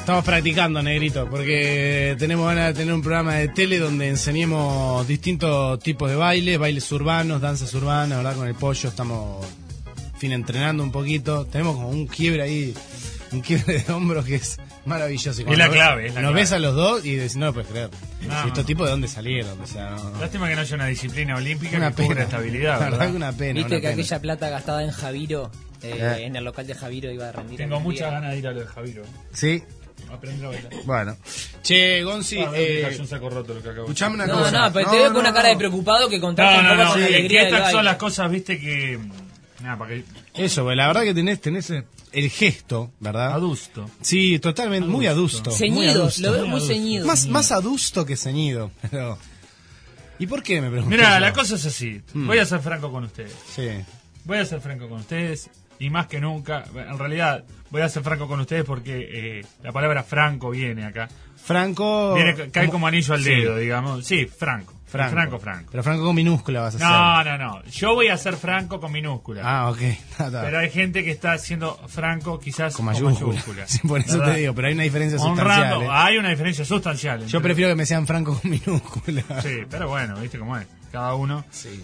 Estamos practicando, negrito, porque tenemos ganas de tener un programa de tele donde enseñemos distintos tipos de bailes urbanos, danzas urbanas, ¿verdad? Con el pollo estamos, entrenando un poquito. Tenemos como un quiebre ahí, un quiebre de hombros que es maravilloso. Es la clave. Nos ves a los dos y decís, no lo puedes creer. No. ¿Estos tipos de dónde salieron? O sea, no. Lástima que no haya una disciplina olímpica Una que cubra pena. estabilidad, La ¿verdad? verdad que una pena. Viste una que pena. aquella plata gastada en Javiro, en el local de Javiro iba a rendir. Tengo algún muchas día. ganas de ir a lo de Javiro. Sí, Aprender a bailar. bueno. Che, Gonzi, Cayó un saco roto lo que acabo de escuchame una No, cosa. pero te veo con una cara de preocupado que contaste un poco con sí, alegría que del estas baile. son las cosas, viste, que... Nada, para que... Eso, pues, la verdad que tenés el gesto, ¿verdad? Adusto. Sí, totalmente, muy adusto. muy Ceñido, adusto. lo veo muy ceñido. Más adusto que ceñido. Pero... ¿Y por qué me pregunté? Mirá, yo? la cosa es así. Voy a ser franco con ustedes. Sí. Voy a ser franco con ustedes. Y más que nunca, en realidad, voy a ser franco con ustedes porque la palabra franco viene acá. Franco... Cae como anillo al Sí. dedo, digamos. Sí, franco. Franco. Pero Franco con minúscula vas a hacer. No. Yo voy a ser franco con minúscula. Ah, ok. Está. Pero hay gente que está siendo franco quizás Con mayúscula. Sí, por eso ¿verdad? te digo, pero hay una diferencia Honrando, sustancial. hay una diferencia sustancial. Yo entre- prefiero que me sean Franco con minúscula. Sí, pero bueno, viste cómo es. Cada uno. Sí.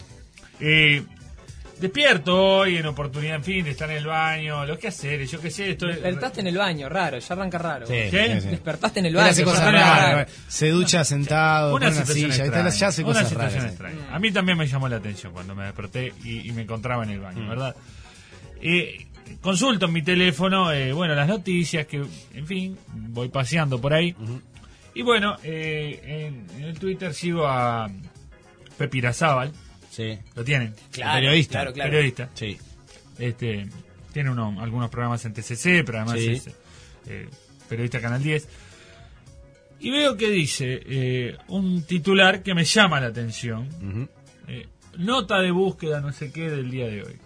Despierto hoy en oportunidad, en fin, de estar en el baño, lo que hacer, yo qué sé, estoy... Despertaste en el baño, raro, ya arranca raro. Sí, ¿Qué? sí, sí. Despertaste en el Él baño. hace cosas ya arranca raras. raro. Se ducha sentado, Una pone una situación silla, extraña. ya hace Una cosas situación raras. extraña. A mí también me llamó la atención cuando me desperté y me encontraba en el baño, ¿verdad? Consulto en mi teléfono, bueno, las noticias, que, en fin, voy paseando por ahí. Y bueno, en el Twitter sigo a Pepe Irazábal, Sí. ¿lo tienen? Claro, Periodista. claro. Periodista. Sí. Tiene algunos programas en TCC, pero además Sí. es periodista Canal 10. Y veo que dice un titular que me llama la atención. Ujú. Nota de búsqueda, no sé qué, del día de hoy.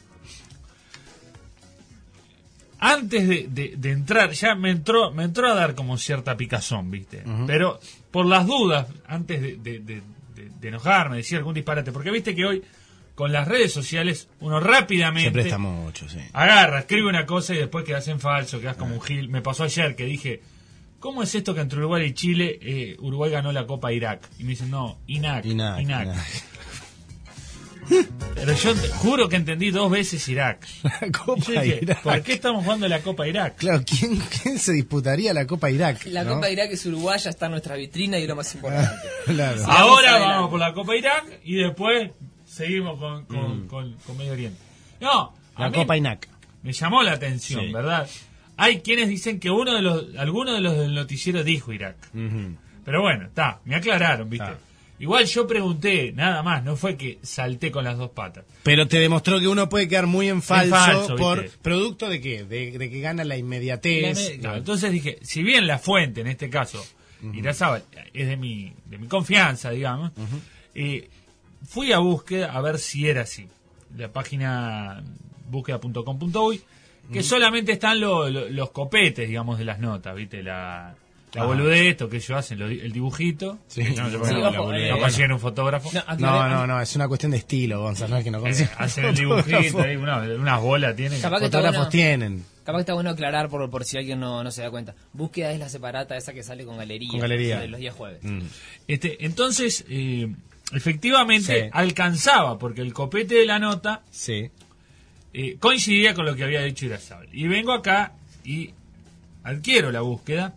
Antes de entrar, ya me entró a dar como cierta picazón, ¿viste? Ujú. Pero por las dudas, antes de enojarme, decir algún disparate, porque viste que hoy con las redes sociales uno Se rápidamente presta mucho, sí. agarra, escribe una cosa y después quedas en falso, quedas como un gil. Me pasó ayer que dije, ¿cómo es esto que entre Uruguay y Chile Uruguay ganó la Copa Irak? Y me dicen, no, Inak. Pero yo juro que entendí 2 veces Irak. La Y Copa yo dije, Irak. ¿por qué estamos jugando la Copa Irak? Claro, ¿quién se disputaría la Copa Irak? La ¿no? Copa Irak es uruguaya, está en nuestra vitrina y es lo más importante. Claro. Ahora adelante. vamos por la Copa Irak y después seguimos con Medio Oriente. No, a La mí Copa Inak. me llamó la atención, Sí. ¿verdad? Hay quienes dicen que alguno de los del noticiero dijo Irak. Ujú. Pero bueno, me aclararon, ¿viste? Está. Igual yo pregunté, nada más, no fue que salté con las 2 patas. Pero te demostró que uno puede quedar muy en falso, falso, por ¿viste? ¿producto de qué? De que gana la inmediatez. Claro, entonces dije, si bien la fuente, en este caso, Irazábal, es de mi confianza, digamos, fui a búsqueda a ver si era así. La página búsqueda.com.uy, que solamente están los copetes, digamos, de las notas, ¿viste? La boludez, esto que ellos hacen, el dibujito. Sí. Que no, Sí, ojo, no consiguen un fotógrafo. No, es una cuestión de estilo, Gonzalo, no es que no consigan Hacen el dibujito, ahí, unas bolas tienen. Capaz que está Fotógrafos bueno. tienen. Capaz que está bueno aclarar por si alguien no se da cuenta. Búsqueda es la separata esa que sale con galería. Con galería. De los días jueves. Entonces, efectivamente, Sí. alcanzaba, porque el copete de la nota Sí. coincidía con lo que había dicho Irazábal. Y vengo acá y adquiero la búsqueda.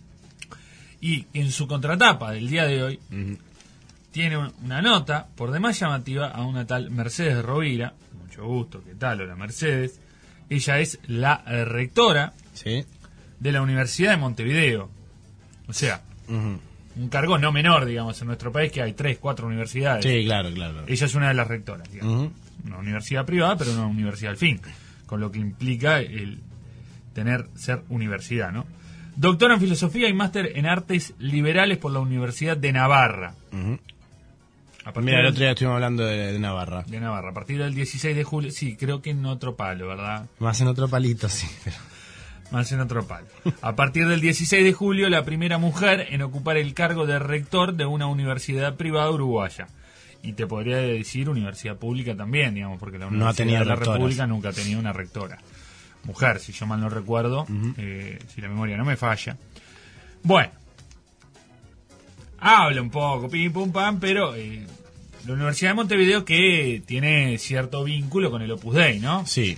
Y en su contratapa del día de hoy tiene una nota por demás llamativa a una tal Mercedes Rovira. Mucho gusto, ¿qué tal? Hola Mercedes. Ella es la rectora Sí. de la Universidad de Montevideo. O sea, un cargo no menor, digamos, en nuestro país, que hay 3, 4 universidades. Sí, claro. Ella es una de las rectoras, digamos. Ujú. Una universidad privada, pero una universidad al fin. Con lo que implica el ser universidad, ¿no? Doctora en Filosofía y máster en Artes Liberales por la Universidad de Navarra. A partir Mira, el del- otro día estuvimos hablando de Navarra. de Navarra. A partir del 16 de julio, sí, creo que en otro palo, ¿verdad? Más en otro palito, sí. Pero... Más en otro palo. A partir del 16 de julio, la primera mujer en ocupar el cargo de rector de una universidad privada uruguaya. Y te podría decir universidad pública también, digamos, porque la No ha Universidad tenido de la rectoras. República nunca ha tenido una rectora. mujer, si yo mal no recuerdo, si la memoria no me falla. Bueno, habla un poco, pim pum pam, pero la Universidad de Montevideo que tiene cierto vínculo con el Opus Dei, ¿no? Sí.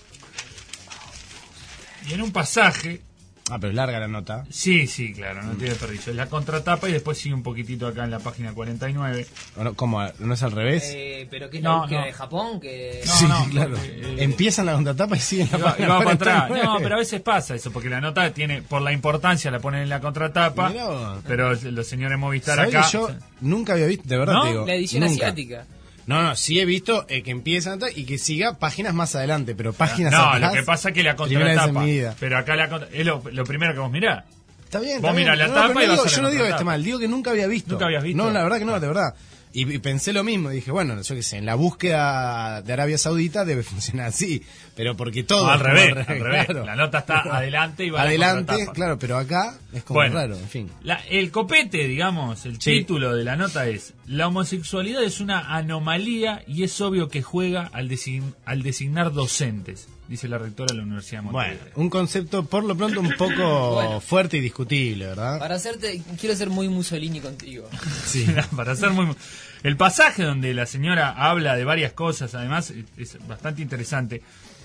Y en un pasaje... Pero es larga la nota. Sí, claro, no tiene desperdicio. Es la contratapa y después sigue un poquito acá en la página 49. ¿Cómo? ¿No es al revés? ¿Pero qué es No, la búsqueda no. de Japón? Que... No, Sí, no, claro. porque, Empiezan la contratapa y siguen la Y va página para atrás. 49. No, pero a veces pasa eso, porque la nota tiene, por la importancia, la ponen en la contratapa. Mirá vos. Pero los señores Movistar ¿Sabés acá. que yo nunca había visto? De verdad ¿No? te digo. La edición nunca. asiática. No, sí he visto que empieza y que siga páginas más adelante, pero páginas No, atrás. lo que pasa es que la primera vez en contratapa. mi vida. Pero acá es lo primero que vos mirás. Está bien, Vos está mirá bien. la tapa pero y vas digo, a la yo no digo que esté contratapa. mal, digo que nunca había visto. ¿Nunca habías visto? No, la verdad que no, de verdad. Y pensé lo mismo, dije, bueno, yo qué sé, en la búsqueda de Arabia Saudita debe funcionar así, pero porque todo... No, al es como revés, al revés. claro. La nota está adelante y va a la Adelante, contratapa. claro, pero acá es como Bueno, raro, en fin. el copete, digamos, el Sí. título de la nota es: la homosexualidad es una anomalía y es obvio que juega al designar docentes, dice la rectora de la Universidad de Bueno, Montevideo. un concepto por lo pronto un poco Bueno. fuerte y discutible, ¿verdad? Para hacerte, quiero ser muy Mussolini contigo. Sí. Para ser muy... El pasaje donde la señora habla de varias cosas, además, es bastante interesante.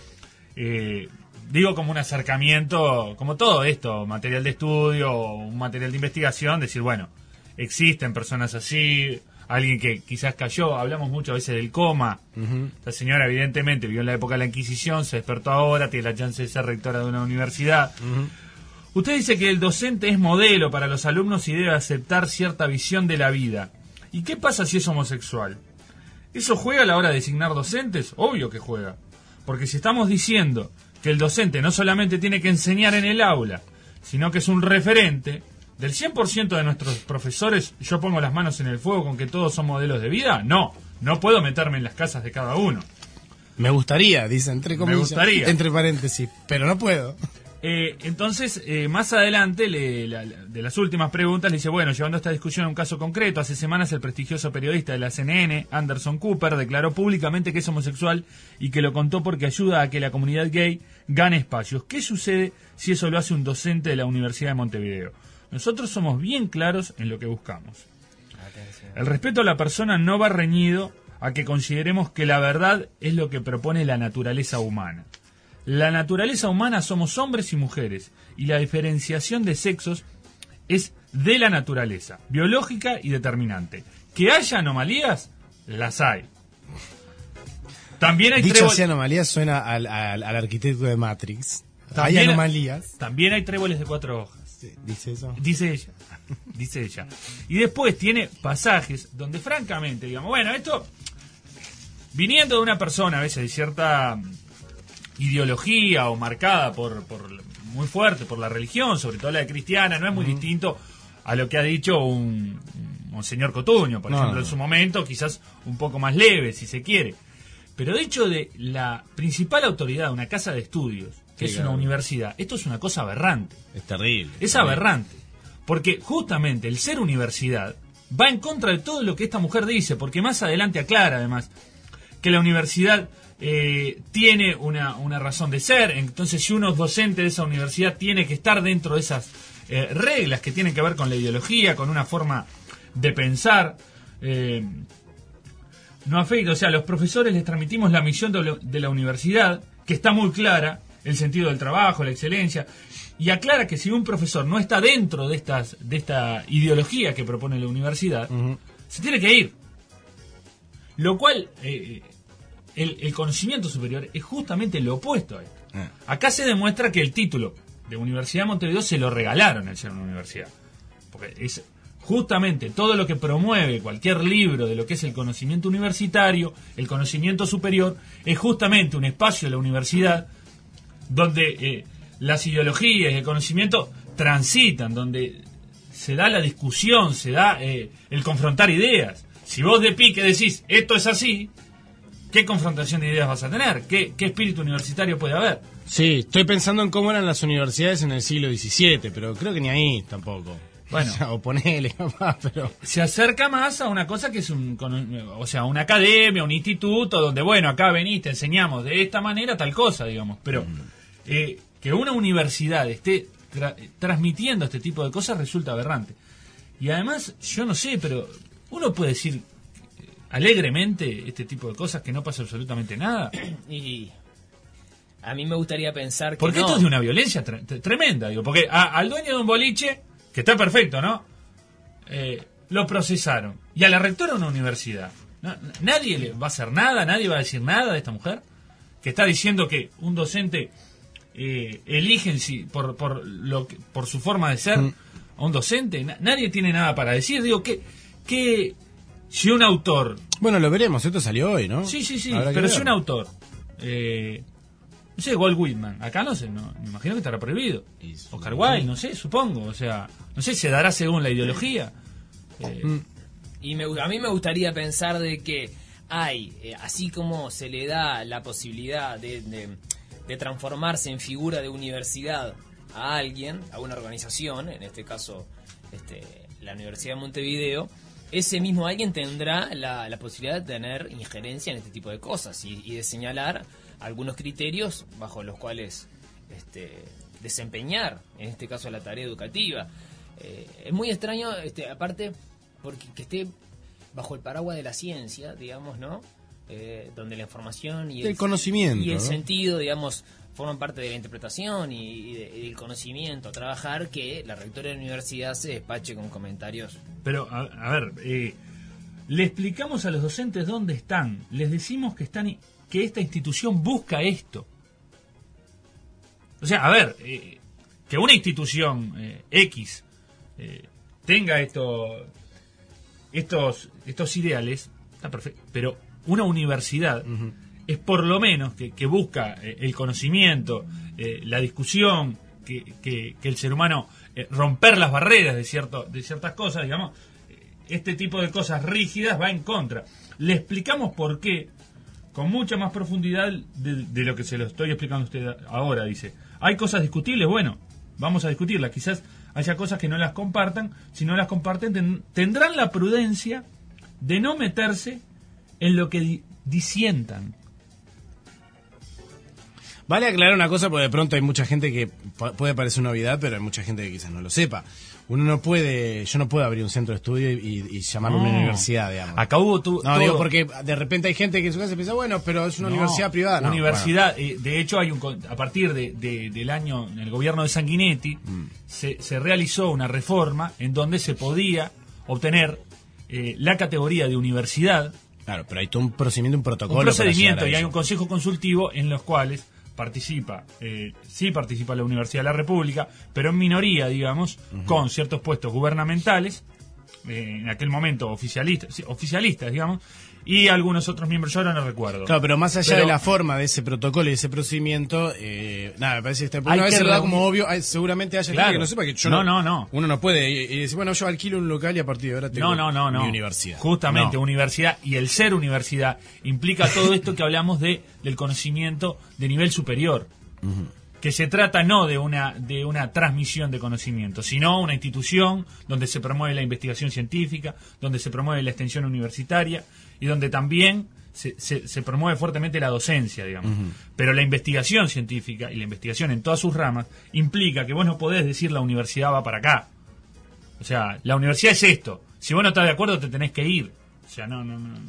Digo, como un acercamiento, como todo esto, material de estudio, un material de investigación, decir, bueno, existen personas así, alguien que quizás cayó, hablamos muchas veces del coma. Esta señora evidentemente vivió en la época de la Inquisición, se despertó ahora, tiene la chance de ser rectora de una universidad. Usted dice que el docente es modelo para los alumnos y debe aceptar cierta visión de la vida. ¿Y qué pasa si es homosexual? ¿Eso juega a la hora de designar docentes? Obvio que juega. Porque si estamos diciendo que el docente no solamente tiene que enseñar en el aula, sino que es un referente, del 100% de nuestros profesores, yo pongo las manos en el fuego con que todos son modelos de vida, no puedo meterme en las casas de cada uno. Me gustaría, dice entre comillas, gustaría. entre paréntesis, pero no puedo. Entonces, más adelante, de las últimas preguntas, le dice, bueno, llevando esta discusión a un caso concreto, hace semanas el prestigioso periodista de la CNN, Anderson Cooper, declaró públicamente que es homosexual y que lo contó porque ayuda a que la comunidad gay gane espacios. ¿Qué sucede si eso lo hace un docente de la Universidad de Montevideo? Nosotros somos bien claros en lo que buscamos. El respeto a la persona no va reñido a que consideremos que la verdad es lo que propone la naturaleza humana. La naturaleza humana somos hombres y mujeres, y la diferenciación de sexos es de la naturaleza, biológica y determinante. Que haya anomalías, las hay. También hay Dicho así, anomalías suena al arquitecto de Matrix. Hay anomalías. También hay tréboles de 4 hojas. Sí, ¿dice eso? Dice ella. Y después tiene pasajes donde francamente, digamos, bueno, esto, viniendo de una persona a veces de cierta ideología o marcada por muy fuerte por la religión, sobre todo la de cristiana, no es muy distinto a lo que ha dicho un Monseñor Cotuño, por ejemplo, en su momento, quizás un poco más leve, si se quiere. Pero de hecho, de la principal autoridad de una casa de estudios, que es una universidad, esto es una cosa aberrante. Es terrible. Es aberrante. Porque justamente el ser universidad va en contra de todo lo que esta mujer dice, porque más adelante aclara, además, que la universidad tiene una razón de ser. Entonces, si uno es docente de esa universidad, tiene que estar dentro de esas reglas que tienen que ver con la ideología, con una forma de pensar. No afecta, o sea, los profesores les transmitimos la misión de la universidad, que está muy clara, el sentido del trabajo, la excelencia, y aclara que si un profesor no está dentro de esta ideología que propone la universidad, se tiene que ir. Lo cual, el conocimiento superior es justamente lo opuesto a esto. Acá se demuestra que el título de Universidad de Montevideo se lo regalaron al ser una universidad. Porque es justamente todo lo que promueve cualquier libro de lo que es el conocimiento universitario, el conocimiento superior, es justamente un espacio de la universidad donde las ideologías y el conocimiento transitan, donde se da la discusión, se da el confrontar ideas. Si vos de pique decís, esto es así, ¿qué confrontación de ideas vas a tener? ¿Qué espíritu universitario puede haber? Sí, estoy pensando en cómo eran las universidades en el siglo XVII, pero creo que ni ahí tampoco. Bueno, o ponele capaz, pero... Se acerca más a una cosa que es una academia, un instituto, donde, bueno, acá venís, te enseñamos de esta manera tal cosa, digamos. Pero que una universidad esté transmitiendo este tipo de cosas resulta aberrante. Y además, yo no sé, pero uno puede decir alegremente este tipo de cosas, que no pasa absolutamente nada. Y a mí me gustaría pensar que porque no. esto es de una violencia tremenda, digo, porque al dueño de un boliche, que está perfecto, ¿no? Lo procesaron. Y a la rectora de una universidad, nadie le va a hacer nada, nadie va a decir nada de esta mujer, que está diciendo que un docente eligen por su forma de ser a un docente. Nadie tiene nada para decir. Digo, que si un autor... Bueno, lo veremos, esto salió hoy, ¿no? Sí, Habrá que pero ver. si un autor... no sé, Walt Whitman, acá no sé, me imagino que estará prohibido. Oscar Wilde, no sé, supongo, o sea, no sé, se dará según la ideología. Y a mí me gustaría pensar de que hay, así como se le da la posibilidad de transformarse en figura de universidad a alguien, a una organización, en este caso la Universidad de Montevideo, ese mismo alguien tendrá la posibilidad de tener injerencia en este tipo de cosas y de señalar algunos criterios bajo los cuales desempeñar, en este caso, la tarea educativa. Es muy extraño, aparte, porque que esté bajo el paraguas de la ciencia, digamos, ¿no? Donde la información y el conocimiento y el ¿no? sentido, digamos, forman parte de la interpretación y del conocimiento a trabajar, que la rectora de la universidad se despache con comentarios. Pero, a ver, le explicamos a los docentes dónde están, les decimos que esta institución busca esto. O sea, a ver, que una institución X tenga estos ideales, está perfecto, pero una universidad es por lo menos que busca el conocimiento, la discusión, que el ser humano, romper las barreras de ciertas cosas, digamos. Este tipo de cosas rígidas va en contra. Le explicamos por qué, con mucha más profundidad de lo que se lo estoy explicando a usted ahora. Dice, hay cosas discutibles, bueno, vamos a discutirlas. Quizás haya cosas que no las compartan. Si no las comparten, tendrán la prudencia de no meterse en lo que disientan. Vale aclarar una cosa, porque de pronto hay mucha gente que puede parecer una novedad, pero hay mucha gente que quizás no lo sepa. Yo no puedo abrir un centro de estudio y llamarlo una universidad, digamos. Acá hubo digo, porque de repente hay gente que en su casa piensa, bueno, pero es una universidad privada. No, universidad, de hecho, a partir del año, en el gobierno de Sanguinetti, se realizó una reforma en donde se podía obtener la categoría de universidad. Claro, pero hay todo un procedimiento, un protocolo. Un procedimiento, y hay un consejo consultivo en los cuales participa la Universidad de la República, pero en minoría, digamos, con ciertos puestos gubernamentales, en aquel momento oficialistas, digamos, y algunos otros miembros, yo ahora no recuerdo. Claro, pero más allá de la forma de ese protocolo y ese procedimiento, me parece que una vez se da como obvio, seguramente haya gente que no sepa que yo no. Uno no puede y decir, bueno, yo alquilo un local y a partir de ahora tengo mi universidad. Justamente, universidad, y el ser universidad implica todo esto que hablamos del conocimiento de nivel superior. Que se trata no de una transmisión de conocimiento, sino una institución donde se promueve la investigación científica, donde se promueve la extensión universitaria y donde también se promueve fuertemente la docencia, digamos. Pero la investigación científica y la investigación en todas sus ramas implica que vos no podés decir la universidad va para acá. O sea, la universidad es esto. Si vos no estás de acuerdo, te tenés que ir. O sea, no.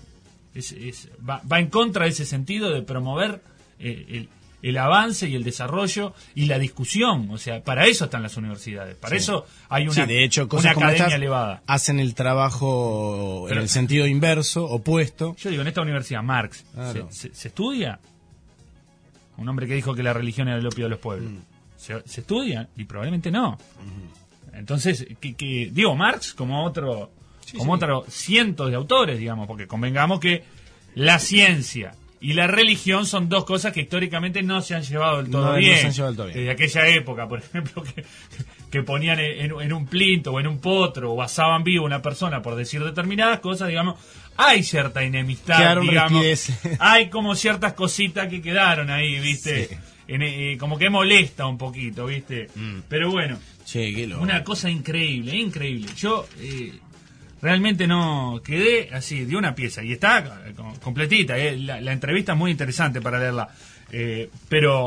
Va en contra de ese sentido de promover el avance y el desarrollo y la discusión. O sea, para eso están las universidades. Para eso hay de hecho, una academia elevada. Hacen el trabajo en el sentido inverso, opuesto. Yo digo, en esta universidad, Marx, claro. ¿se estudia? Un hombre que dijo que la religión era el opio de los pueblos. ¿Se estudia? Y probablemente no. Entonces, digo, Marx como otros cientos de autores, digamos, porque convengamos que la ciencia y la religión son dos cosas que históricamente no se han llevado del todo bien. No se han llevado del todo bien. Desde aquella época, por ejemplo, que ponían en un plinto o en un potro o asaban vivo a una persona por decir determinadas cosas, digamos, hay cierta enemistad, digamos. Hay como ciertas cositas que quedaron ahí, ¿viste? Sí. Como que molesta un poquito, ¿viste? Pero bueno, una cosa increíble. Yo realmente no quedé así de una pieza y está completita. La entrevista es muy interesante para leerla, pero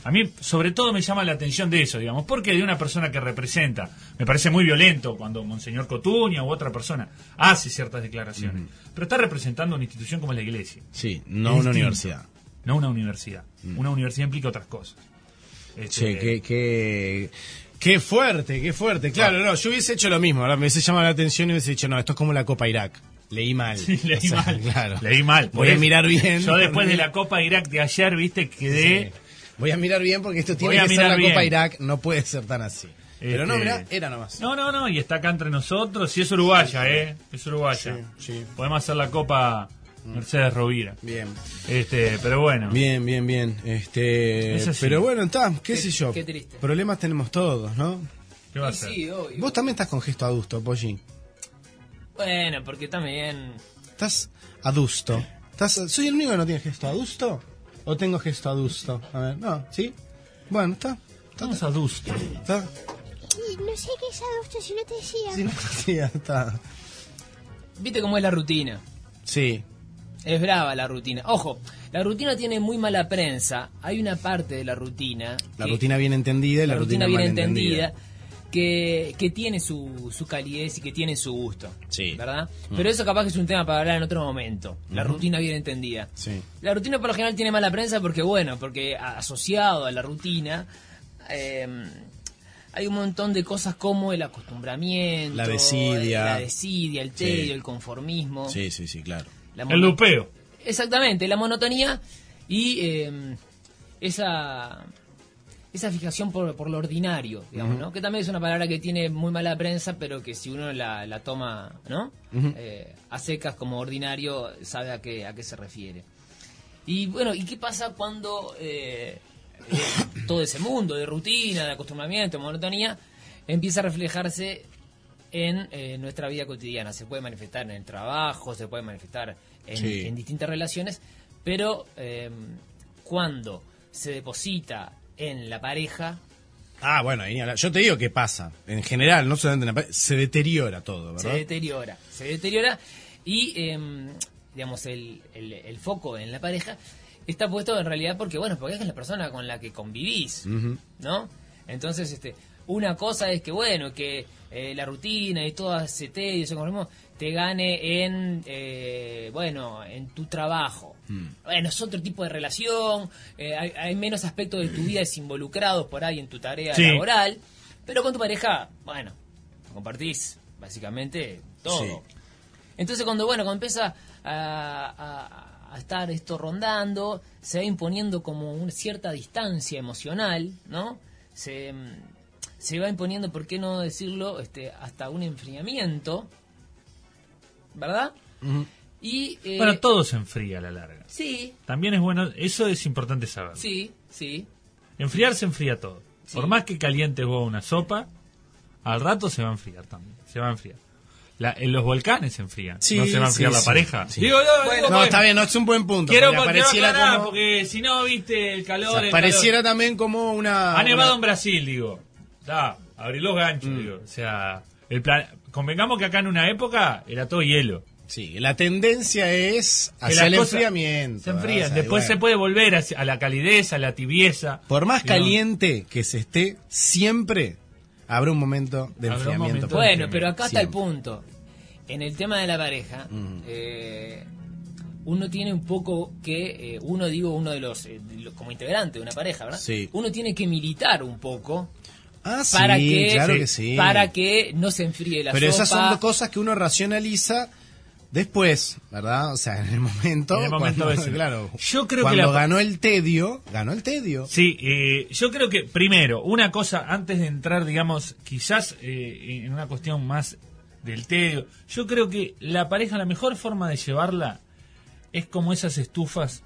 A mí, sobre todo, me llama la atención de eso, digamos, porque de una persona que representa, me parece muy violento cuando Monseñor Cotuña u otra persona hace ciertas declaraciones, pero está representando una institución como la Iglesia. Sí, no Es una distinto. universidad. No una universidad. Una universidad implica otras cosas. Che, qué fuerte. Claro, no, yo hubiese hecho lo mismo, ¿verdad? Me hubiese llamado la atención y hubiese dicho, no, esto es como la Copa Irak. Leí mal. Sí, leí mal. Claro. Leí mal. Voy a mirar bien. Yo después de la Copa Irak de ayer, viste, quedé... Sí. Voy a mirar bien porque esto tiene Voy a que ser mirar la bien. Copa Irak, no puede ser tan así. Pero no, mirá, era nomás. No, y está acá entre nosotros, y es uruguaya, es uruguaya. Sí. Podemos hacer la Copa Mercedes Rovira. Bien. Pero bueno. Bien. Es así. Pero bueno, está, qué sé yo. qué triste. Problemas tenemos todos, ¿no? ¿Qué va a Y hacer? sí, obvio. Vos también estás con gesto adusto, Polly. Bueno, porque también... Estás adusto. ¿Soy el único que no tiene gesto adusto? ¿O tengo gesto adusto? A ver, no, ¿sí? Bueno, está. Estamos adustos. Está. Y no sé qué es adusto si no te decía. Sí, no, sí, está. ¿Viste cómo es la rutina? Sí. Es brava la rutina. Ojo, la rutina tiene muy mala prensa. Hay una parte de la rutina... La rutina bien entendida y la rutina bien mal entendida que tiene su calidez y que tiene su gusto. Sí. ¿Verdad? Pero eso capaz que es un tema para hablar en otro momento. La rutina bien entendida. Sí. La rutina por lo general tiene mala prensa porque asociado a la rutina hay un montón de cosas como el acostumbramiento, La desidia. el tedio, Sí. el conformismo. Sí, claro. la El mono- lupeo. Exactamente, la monotonía y esa fijación por lo ordinario, digamos, ¿no? Que también es una palabra que tiene muy mala prensa, pero que si uno la toma, ¿no? A secas como ordinario, sabe a qué se refiere. Y bueno, ¿y qué pasa cuando todo ese mundo de rutina, de acostumbramiento, de monotonía, empieza a reflejarse en nuestra vida cotidiana? Se puede manifestar en el trabajo, se puede manifestar Sí. en distintas relaciones, pero cuando se deposita en la pareja, Ah, bueno, ahí ni hablar. Yo te digo qué pasa. En general, no solamente en la pareja, se deteriora todo, se ¿verdad? deteriora y digamos el foco en la pareja está puesto en realidad porque es la persona con la que convivís, ¿no? Entonces una cosa es que la rutina y todo ese tedio, ese conformismo, te gane en tu trabajo. Bueno, es otro tipo de relación, hay menos aspectos de tu vida desinvolucrados por ahí en tu tarea Sí. laboral, pero con tu pareja, compartís básicamente todo. Sí. Entonces cuando empieza a estar esto rondando, se va imponiendo como una cierta distancia emocional, ¿no? Se va imponiendo, ¿por qué no decirlo? Hasta un enfriamiento, ¿verdad? Y Bueno, todo se enfría a la larga. sí, También es bueno, eso es importante saber. sí. Enfriar se enfría todo. Sí. Por más que calientes vos una sopa, al rato se va a enfriar también. Se va a enfriar. En los volcanes se enfrían. Sí, no se va a enfriar sí, la sí. pareja. Sí. Digo, No, está bien, no, es un buen punto. Quiero porque pareciera aclarar, como, porque si no, viste, el calor. o sea, el pareciera calor. también como una... Ha nevado una- en Brasil, digo. Abrí los ganchos, digo. O sea, convengamos que acá en una época era todo hielo. Sí, la tendencia es Que hacia las el cosas enfriamiento. se enfrían. ¿verdad? O sea, Después y se bueno, puede volver a la calidez, a la tibieza. Por más Digamos. caliente que se esté, siempre habrá un momento de Habrá un enfriamiento. momento. Bueno, pero acá está el Siempre. punto. En el tema de la pareja, uno tiene un poco que, uno de los, como integrante de una pareja, ¿verdad? Sí. Uno tiene que militar un poco Ah, sí, para que, claro que sí. para que no se enfríe la Pero sopa. esas son cosas que uno racionaliza después, ¿verdad? O sea, en el momento... En el momento cuando, ese. claro, Yo creo que cuando la- ganó el tedio, ganó el tedio. Sí, yo creo que primero, una cosa, antes de entrar, digamos, quizás en una cuestión más del tedio, yo creo que la pareja, la mejor forma de llevarla es como esas estufas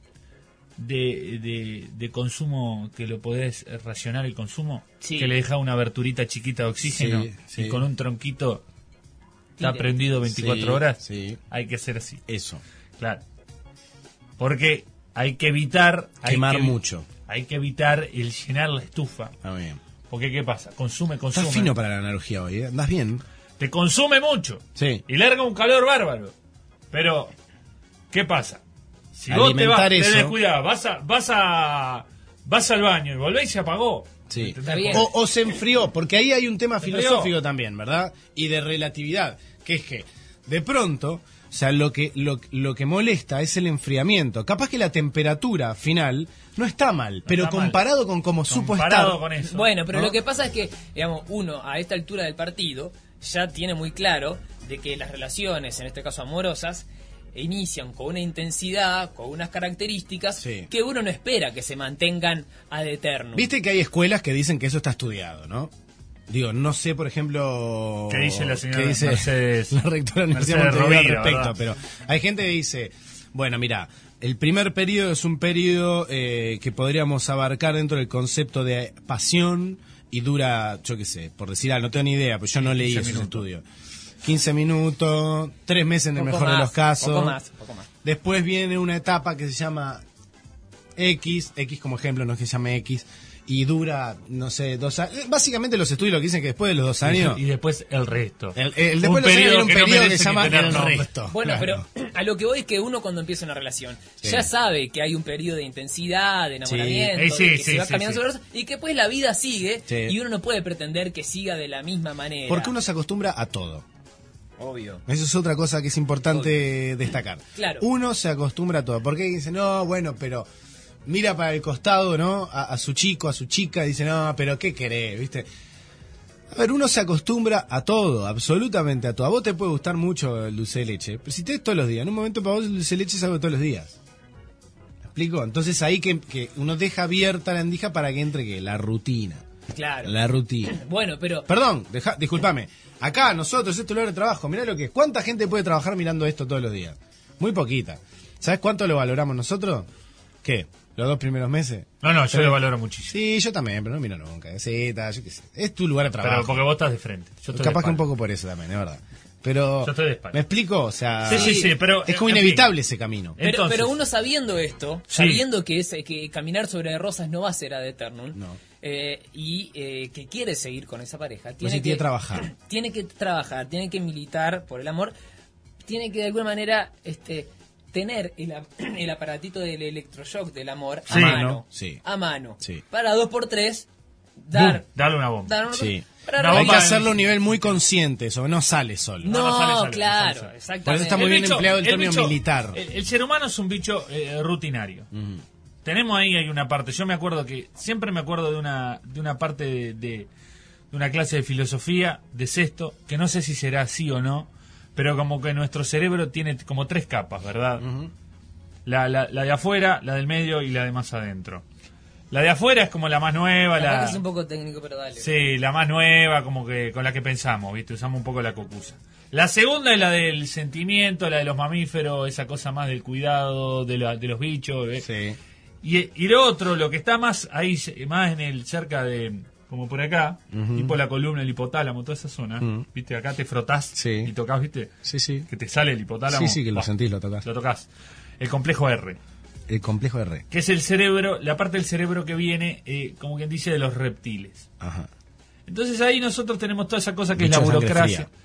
de consumo que lo podés racionar el consumo, Sí. que le deja una aberturita chiquita de oxígeno Sí, sí. y con un tronquito está Tire. prendido 24 Sí, horas. sí. Hay que hacer así, Eso, claro. Porque hay que evitar... quemar mucho. Hay que evitar el llenar la estufa. Está bien. Porque ¿qué pasa? Consume. Estás fino para la analogía hoy, ¿eh? ¿Andás bien? Te consume mucho. Sí. Y larga un calor bárbaro. Pero, ¿qué pasa? Si vos Alimentar te eso. descuidás, vas al baño y volvés y se apagó. Sí. Está bien. O se enfrió, porque ahí hay un tema Se filosófico enfrió. también, ¿verdad? Y de relatividad, que es que de pronto, o sea, lo que molesta es el enfriamiento. Capaz que la temperatura final no está mal, pero está mal. comparado con cómo supo Comparado estar. con eso. Bueno, pero ¿no? lo que pasa es que, digamos, uno a esta altura del partido ya tiene muy claro de que las relaciones, en este caso amorosas, inician con una intensidad, con unas características Sí. que uno no espera que se mantengan ad eternum. Viste que hay escuelas que dicen que eso está estudiado, ¿no? Digo, no sé, por ejemplo... ¿Qué dice la señora qué dice Mercedes? la rectora de la Universidad de Mercedes Montevideo al Rovira, respecto, ¿verdad? pero hay gente que dice, bueno, mira, el primer periodo es un periodo que podríamos abarcar dentro del concepto de pasión y dura, yo qué sé, por decir algo, no tengo ni idea, pues yo no leí 15 esos minutos. estudios. 15 minutos, 3 meses en el Poco mejor de más, los casos. Poco más. Después viene una etapa que se llama X como ejemplo, no es que se llame X, y dura, no sé, 2 años. Básicamente los estudios lo que dicen que después de los 2 años... Y después el resto. El después de los años viene un no periodo que merece se llama ni tener el nombre. resto. Bueno, Claro. pero a lo que voy es que uno cuando empieza una relación Sí. ya sabe que hay un periodo de intensidad, de enamoramiento, Sí. de que Sí, se va sí, caminando sí. sobre eso, y que pues la vida sigue Sí. y uno no puede pretender que siga de la misma manera. Porque uno se acostumbra a todo. Obvio. Eso es otra cosa que es importante destacar. Claro. Uno se acostumbra a todo. Porque dice, no, bueno, pero mira para el costado, ¿no? A su chico, a su chica, y dice, no, pero ¿qué querés? ¿Viste? A ver, uno se acostumbra a todo, absolutamente a todo. A vos te puede gustar mucho el dulce de leche, pero si te ves todos los días, en un momento para vos el dulce de leche es algo de todos los días. ¿Me explico? Entonces ahí que uno deja abierta la endija para que entre ¿qué? La rutina. Claro. La rutina. Bueno, pero Perdón, discúlpame. Acá nosotros, este lugar de trabajo, mirá lo que es. ¿Cuánta gente puede trabajar mirando esto todos los días? Muy poquita. ¿Sabes cuánto lo valoramos nosotros? ¿Qué? ¿Los 2 primeros meses? No, yo lo valoro muchísimo. Sí, yo también, pero no miro nunca. Sí, yo qué sé. Es tu lugar de trabajo. Pero porque vos estás de frente. Yo estoy Capaz de que un espalda. poco por eso también, es verdad. Pero, Yo estoy de espalda. ¿me explico? O sea, Sí, pero... es como en inevitable fin. ese camino. Entonces- pero uno sabiendo esto, Sí. sabiendo que caminar sobre rosas no va a ser ad eternum, No. que quiere seguir con esa pareja, tiene que trabajar. Tiene que trabajar, tiene que militar por el amor, tiene que de alguna manera tener el aparatito del electroshock del amor Sí, a mano. ¿no? Sí. A mano. Sí. Para 2x3 Boom, darle una bomba. dar un- Sí. para No, Hay que bomba- hacerlo a un nivel muy consciente, eso no sale solo. No, sale, claro, sale. exactamente. Por eso está muy El bien bicho- empleado el término bicho- militar. El ser humano es un bicho rutinario. Tenemos ahí hay una parte. Yo me acuerdo que siempre me acuerdo de una parte de una clase de filosofía de sexto, que no sé si será así o no, pero como que nuestro cerebro tiene como 3 capas, ¿verdad? La de afuera, la del medio y la de más adentro. La de afuera es como la más nueva, Capaz que es un poco técnico, pero dale. sí, la más nueva, como que con la que pensamos, ¿viste? Usamos un poco la cocusa. La segunda es la del sentimiento, la de los mamíferos, esa cosa más del cuidado de los bichos. Sí. Y lo otro, lo que está más ahí, más en el cerca de, como por acá, tipo la columna, el hipotálamo, toda esa zona, ¿viste? Acá te frotás Sí. y tocas, ¿viste? Sí, sí. Que te sale el hipotálamo. Sí, sí, que lo Buah, sentís, lo tocas. Lo tocas. El complejo R, El complejo R. que es el cerebro, la parte del cerebro que viene, como quien dice, de los reptiles. Ajá. Entonces ahí nosotros tenemos toda esa cosa que Bicho es de la sangre burocracia, fría.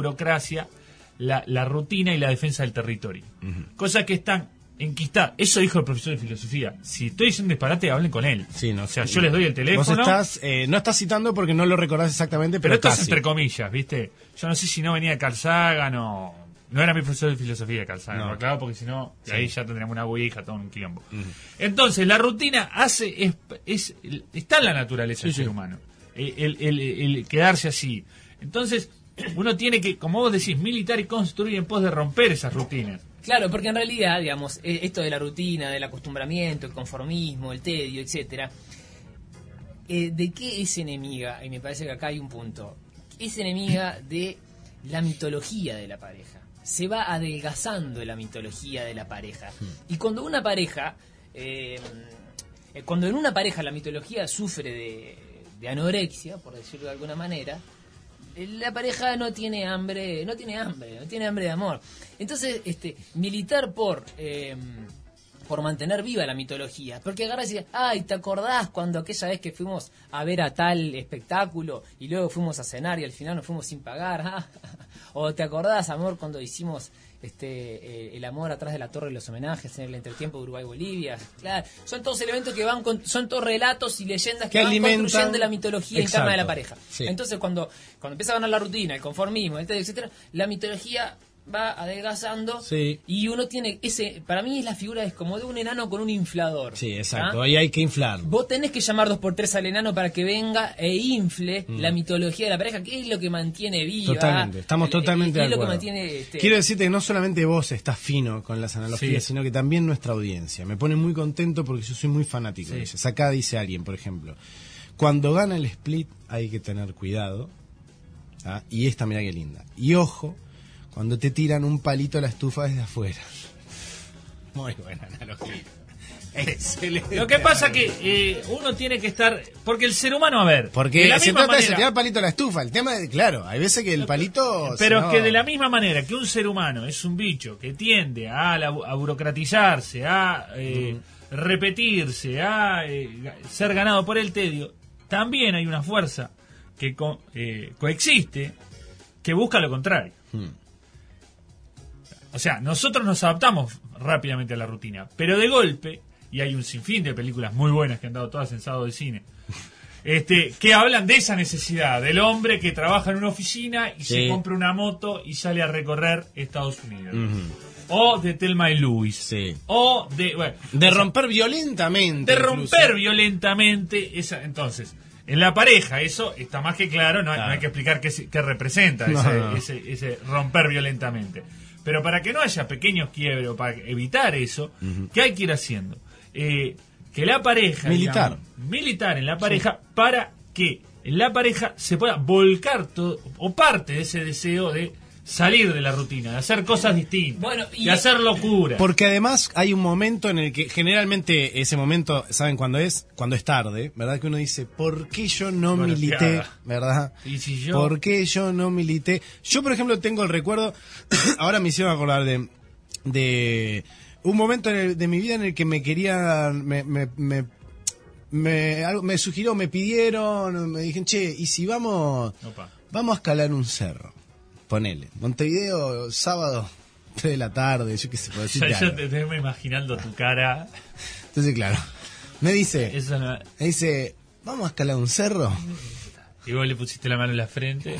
la rutina y la defensa del territorio. Cosas que están enquistadas. Eso dijo el profesor de filosofía. Si estoy diciendo un disparate, hablen con él. Sí, no, o sea, yo les doy el teléfono. Vos estás, no estás citando porque no lo recordás exactamente, pero pero esto es casi. entre comillas, ¿viste? Yo no sé si no venía de Carl Sagan o... No era mi profesor de filosofía de Carl Sagan, No. claro, porque si no, Sí. ahí ya tendríamos una ouija, todo un quilombo. Entonces, la rutina está en la naturaleza del ser humano. El quedarse así. Entonces, uno tiene que, como vos decís, militar y construir en pos de romper esas rutinas. Claro, porque en realidad, digamos, esto de la rutina, del acostumbramiento, el conformismo, el tedio, etcétera, ¿de qué es enemiga? Y me parece que acá hay un punto. Es enemiga de la mitología de la pareja. Se va adelgazando la mitología de la pareja. Y cuando una pareja, cuando en una pareja la mitología sufre de anorexia, por decirlo de alguna manera, la pareja no tiene hambre de amor. Entonces, militar por por mantener viva la mitología. Porque agarras y dices, ay, ¿te acordás cuando aquella vez que fuimos a ver a tal espectáculo y luego fuimos a cenar y al final nos fuimos sin pagar? O ¿te acordás, amor, cuando hicimos el amor atrás de la torre de los homenajes en el entretiempo de Uruguay-Bolivia? Claro, son todos elementos que son todos relatos y leyendas que van construyendo la mitología interna de la pareja. Sí. Entonces cuando empieza a ganar la rutina, el conformismo, etcétera, la mitología va adelgazando, sí, y uno tiene para mí la figura es como de un enano con un inflador. Sí, exacto, ahí hay que inflar. Vos tenés que llamar 2x3 al enano para que venga e infle la mitología de la pareja, que es lo que mantiene viva. Totalmente, estamos totalmente de acuerdo. Es lo que mantiene, Quiero decirte que no solamente vos estás fino con las analogías, sino que también nuestra audiencia. Me pone muy contento porque yo soy muy fanático de ellas. Acá dice alguien, por ejemplo, cuando gana el split hay que tener cuidado. Y esta, mirá qué linda. Y ojo, cuando te tiran un palito a la estufa desde afuera. Muy buena analogía. Excelente. Lo que pasa que uno tiene que estar... Porque el ser humano, a ver... Porque de la se misma trata de manera, tirar palito a la estufa. El tema de, claro, hay veces que el palito... pero no... es que de la misma manera que un ser humano es un bicho que tiende a burocratizarse, a repetirse, a ser ganado por el tedio, también hay una fuerza que coexiste que busca lo contrario. O sea, nosotros nos adaptamos rápidamente a la rutina, pero de golpe, y hay un sinfín de películas muy buenas que han dado todas en Sábado de Cine, que hablan de esa necesidad del hombre que trabaja en una oficina y se compra una moto y sale a recorrer Estados Unidos. O de Thelma y Louise. O de romper violentamente. De romper violentamente esa. Entonces, en la pareja eso está más que claro, no hay que explicar qué representa ese romper violentamente. Pero para que no haya pequeños quiebres, para evitar eso, ¿qué hay que ir haciendo? Que la pareja... Militar en la pareja, para que en la pareja se pueda volcar todo, o parte de ese deseo de salir de la rutina, de hacer cosas distintas, de hacer locura. Porque además hay un momento en el que, generalmente ese momento, ¿saben cuándo es? Cuando es tarde, ¿verdad? Que uno dice, ¿por qué yo no milité? ¿Verdad? ¿Y si yo? ¿Por qué yo no milité? Yo, por ejemplo, tengo el recuerdo, ahora me hicieron acordar de un momento de mi vida en el que me querían, me sugirió, me pidieron, me dijeron, che, ¿y si vamos a escalar un cerro? Ponele, Montevideo, sábado, 3 de la tarde, yo qué sé, por decirte yo algo. te estoy imaginando tu cara. Entonces, claro, me dice, ¿vamos a escalar un cerro? Y vos le pusiste la mano en la frente.